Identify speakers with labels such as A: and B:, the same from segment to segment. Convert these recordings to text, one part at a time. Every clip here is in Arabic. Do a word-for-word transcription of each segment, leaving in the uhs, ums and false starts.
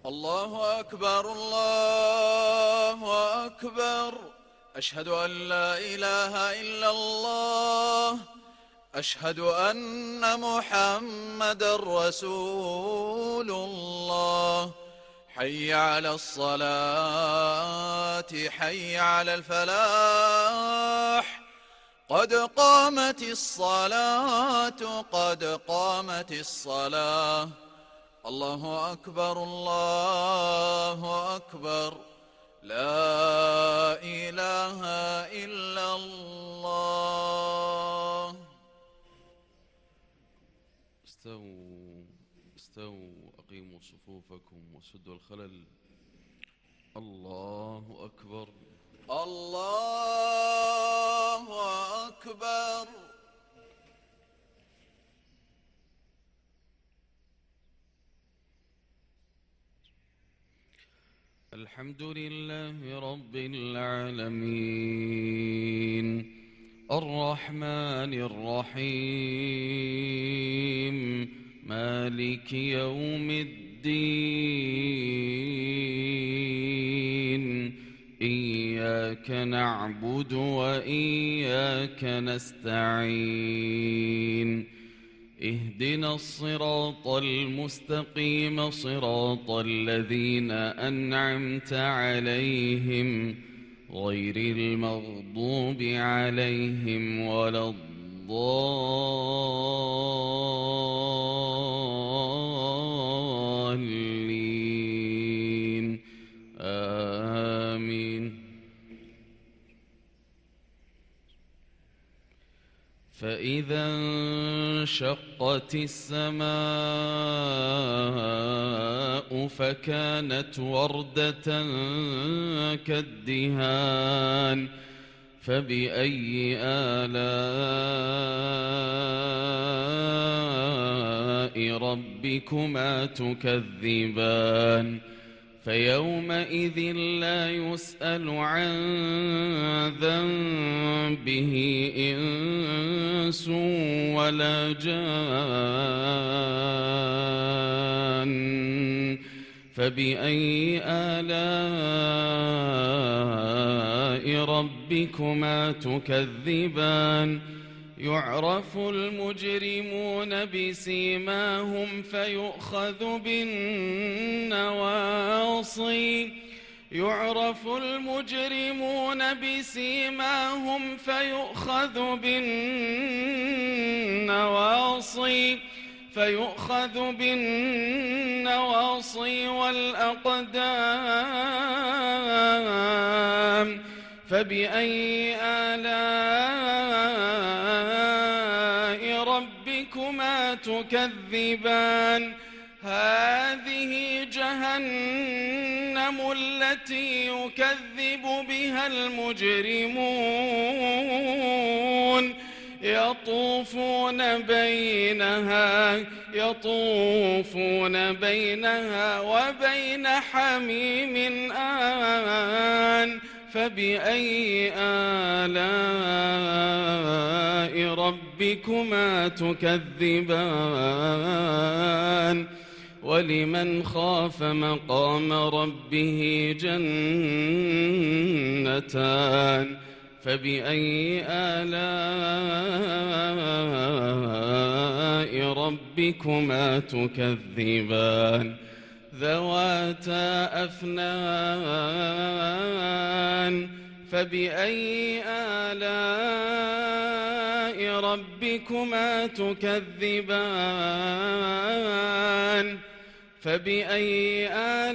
A: الله أكبر الله أكبر. أشهد أن لا إله إلا الله. أشهد أن محمدًا رسول الله. حي على الصلاة حي على الفلاح. قد قامت الصلاة قد قامت الصلاة. الله أكبر الله أكبر. لا إله إلا الله.
B: استووا استووا أقيموا صفوفكم وسدوا الخلل. الله أكبر
A: الله أكبر.
B: الحمد لله رب العالمين الرحمن الرحيم مالك يوم الدين. إياك نعبد وإياك نستعين. اهدنا الصراط المستقيم صراط الذين أنعمت عليهم غير المغضوب عليهم ولا الضالين. آمين. فإذا انشقت السماء فكانت وردة كالدهان. فبأي آلاء ربكما تكذبان. فيومئذ لا يسأل عن ذنبه إنس ولا جان. فبأي آلاء ربكما تكذبان. يعرف المجرمون بسيماهم فيؤخذ بالنواصي. يعرف المجرمون بسيماهم فيؤخذ بالنواصي فيؤخذ بالنواصي والأقدام. فبأي آلاء ربكما تكذبان. هذه جهنم التي يكذب بها المجرمون. يطوفون بينها يطوفون بينها وبين حميم آن. فبأي آلاء ربكما تكذبان. ولمن خاف مقام ربه جنتان. فبأي آلاء ربكما تكذبان. ذواتا أفنان. فبأي آلاء ربكما تكذبان. فبأي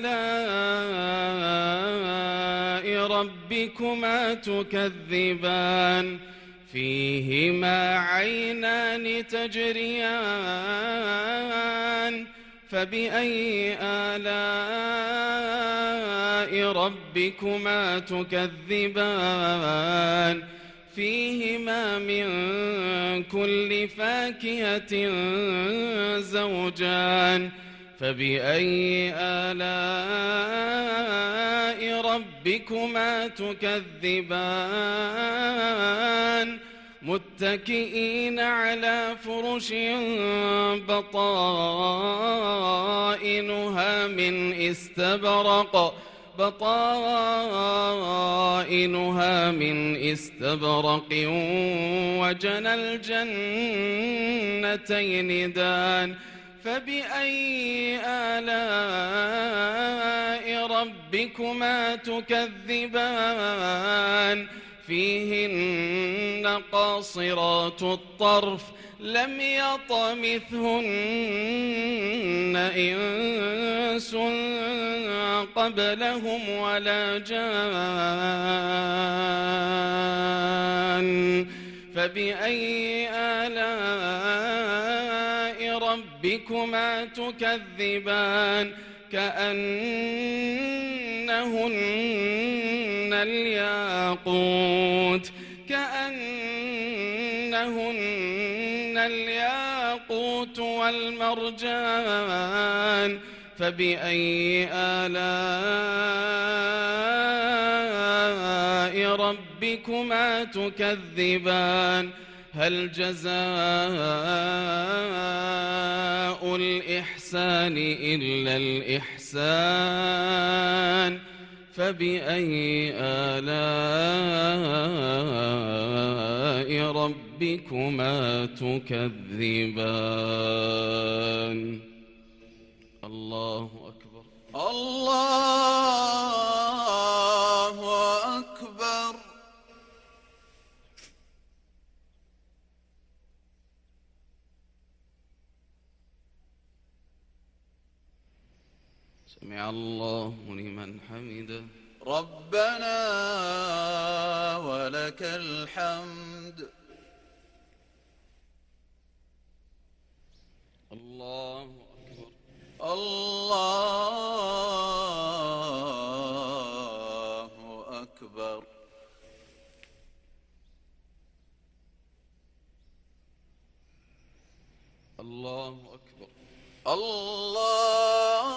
B: آلاء ربكما تكذبان. فيهما عينان تجريان. فبأي آلاء ربكما تكذبان. فيهما من كل فاكهة زوجان. فبأي آلاء ربكما تكذبان. متكئين على فرش بطائنها من استبرق بطائنها من استبرق وجنى الجنتين دان فبأي آلاء ربكما تكذبان فيهن قاصرات الطرف لم يطمثهن إنس قبلهم ولا جان فبأي آلاء ربكما تكذبان كأنهن الياقوت كأنهن الياقوت والمرجان فبأي آلاء ربكما تكذبان هل جزاء الإحسان إلا الإحسان فبأي آلاء ربكما تكذبان الله أكبر
A: الله أكبر
B: سمع الله لمن حمده
A: ربنا ولك الحمد
B: الله أكبر
A: الله أكبر
B: الله أكبر
A: الله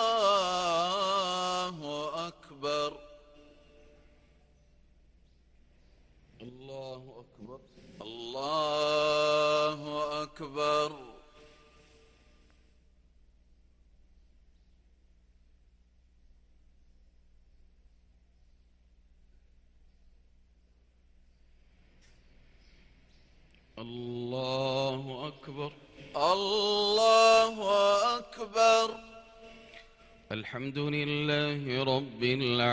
A: أكبر
B: الله أكبر
A: الله أكبر
B: الله أكبر
A: الله أكبر
B: الحمد لله رب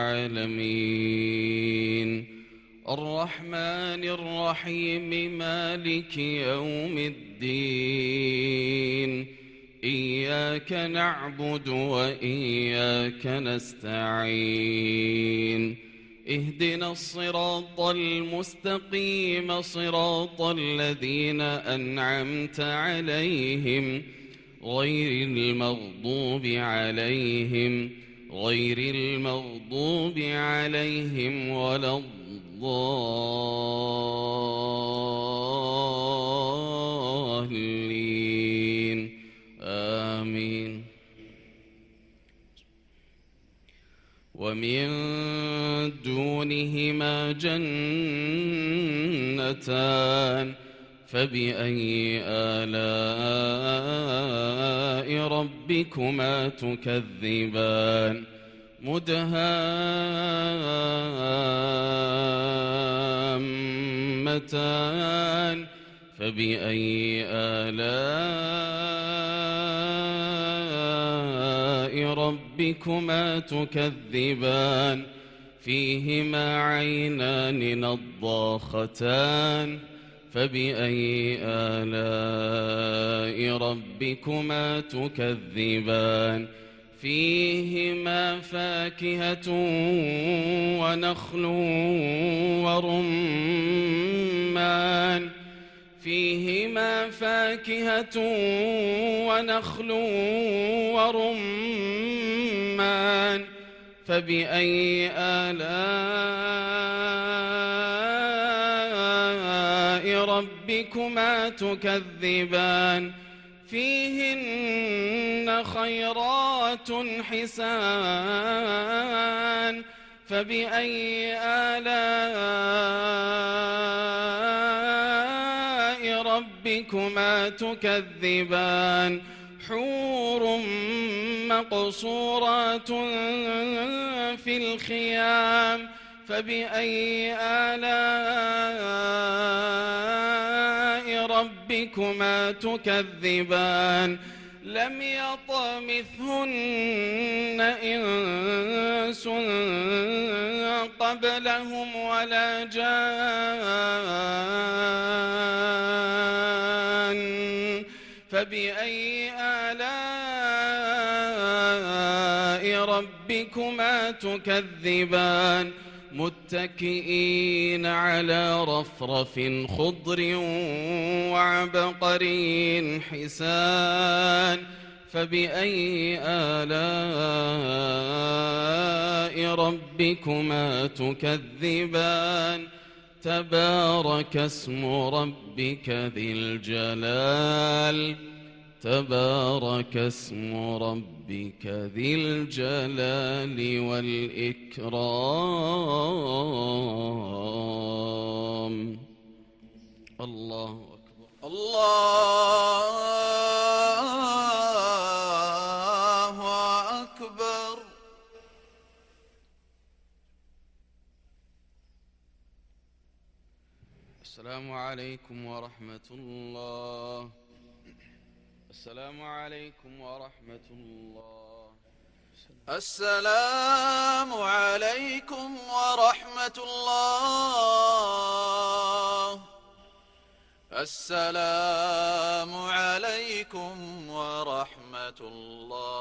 B: العالمين الرحمن الرحيم مالك يوم الدين إياك نعبد وإياك نستعين اهدنا الصراط المستقيم صراط الذين أنعمت عليهم غير المغضوب عليهم غير المغضوب عليهم ولا الضالين آمين ومن دونهما جنتان فبأي آلاء ربكما تكذبان مدهامتان فبأي آلاء ربكما تكذبان فيهما عينان نضاختان فبأي آلاء ربكما تكذبان فيهما فاكهة ونخل ورمان فيهما فاكهة ونخل ورمان فبأي آلاء ربكما تكذبان فيهن خيرات حسان فبأي آلاء ربكما تكذبان حور مقصورات في الخيام فبأي آلاء ربكما تكذبان لم يطمثهن إنس قبلهم ولا جان فبأي آلاء ربكما تكذبان متكئين على رفرف خضر وعبقري حسان فبأي آلاء ربكما تكذبان تبارك اسم ربك ذي الجلال تبارك اسم ربك ذي الجلال والإكرام. الله أكبر.
A: الله أكبر.
B: السلام عليكم ورحمة الله. السلام عليكم ورحمة الله.
A: السلام عليكم ورحمة الله. السلام عليكم ورحمة الله.